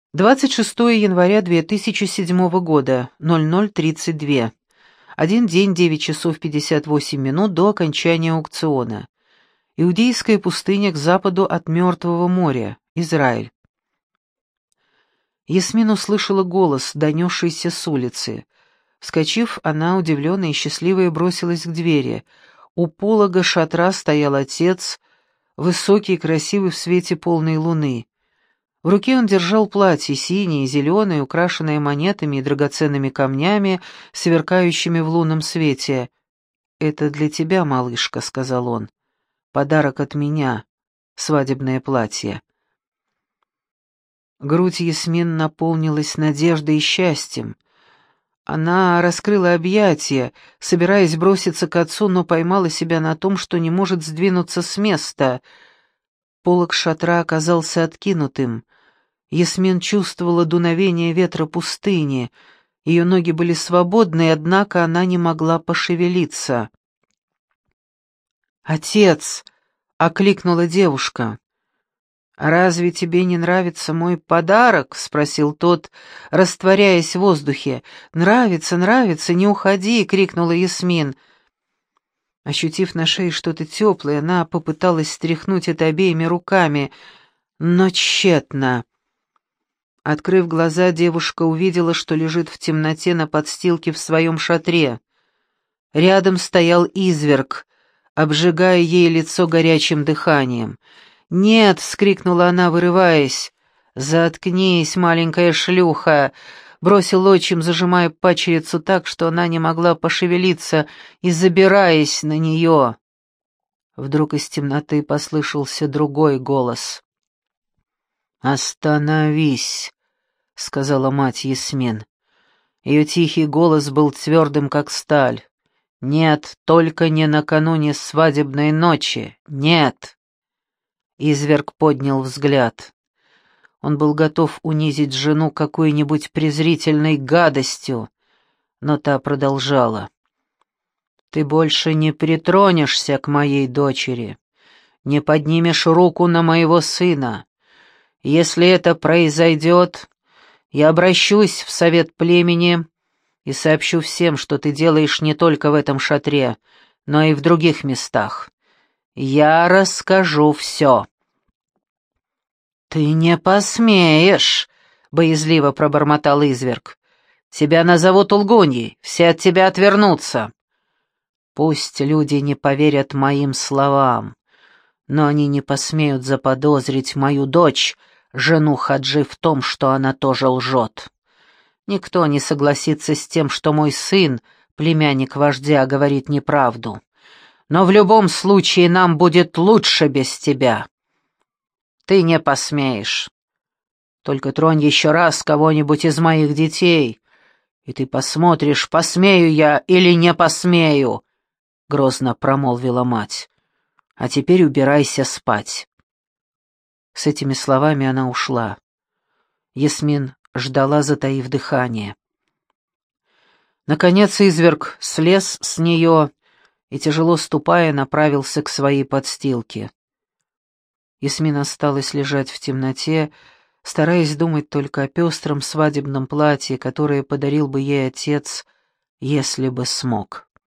26 января 2007 года, 00:32. Один день, 9 часов 58 минут до окончания аукциона. Иудейская пустыня к западу от Мертвого моря, Израиль. Ясмин услышала голос, донесшийся с улицы. Вскочив, она, удивленная и счастливая, бросилась к двери. У полога шатра стоял отец, высокий и красивый в свете полной луны. В руке он держал платье, синее и зеленое, украшенное монетами и драгоценными камнями, сверкающими в лунном свете. «Это для тебя, малышка», — сказал он. «Подарок от меня, свадебное платье». Грудь Ясмин наполнилась надеждой и счастьем. Она раскрыла объятия, собираясь броситься к отцу, но поймала себя на том, что не может сдвинуться с места. Полог шатра оказался откинутым. Ясмин чувствовала дуновение ветра пустыни. Ее ноги были свободны, однако она не могла пошевелиться. «Отец!» — окликнула девушка. «Разве тебе не нравится мой подарок?» — спросил тот, растворяясь в воздухе. «Нравится, нравится, не уходи!» — крикнула Ясмин. Ощутив на шее что-то теплое, она попыталась стряхнуть это обеими руками, но тщетно. Открыв глаза, девушка увидела, что лежит в темноте на подстилке в своем шатре. Рядом стоял изверг, обжигая ей лицо горячим дыханием. «Нет!» — вскрикнула она, вырываясь. «Заткнись, маленькая шлюха!» — бросил отчим, зажимая падчерицу так, что она не могла пошевелиться, и забираясь на нее. Вдруг из темноты послышался другой голос. «Остановись!» — сказала мать Ясмин. Ее тихий голос был твердым, как сталь. «Нет, только не накануне свадебной ночи! Нет!» Изверг поднял взгляд. Он был готов унизить жену какой-нибудь презрительной гадостью, но та продолжала. «Ты больше не притронешься к моей дочери, не поднимешь руку на моего сына. Если это произойдет, я обращусь в совет племени и сообщу всем, что ты делаешь не только в этом шатре, но и в других местах. Я расскажу все». «Ты не посмеешь», — боязливо пробормотал изверг. «Тебя назовут лгуньей, все от тебя отвернутся». «Пусть люди не поверят моим словам, но они не посмеют заподозрить мою дочь, жену Хаджи, в том, что она тоже лжет. Никто не согласится с тем, что мой сын, племянник вождя, говорит неправду. Но в любом случае нам будет лучше без тебя. Ты не посмеешь. Только тронь еще раз кого-нибудь из моих детей, и ты посмотришь, посмею я или не посмею», — грозно промолвила мать. «А теперь убирайся спать». С этими словами она ушла. Ясмин ждала, затаив дыхание. Наконец изверг слез с нее и, тяжело ступая, направился к своей подстилке. Ясмин осталась лежать в темноте, стараясь думать только о пестром свадебном платье, которое подарил бы ей отец, если бы смог.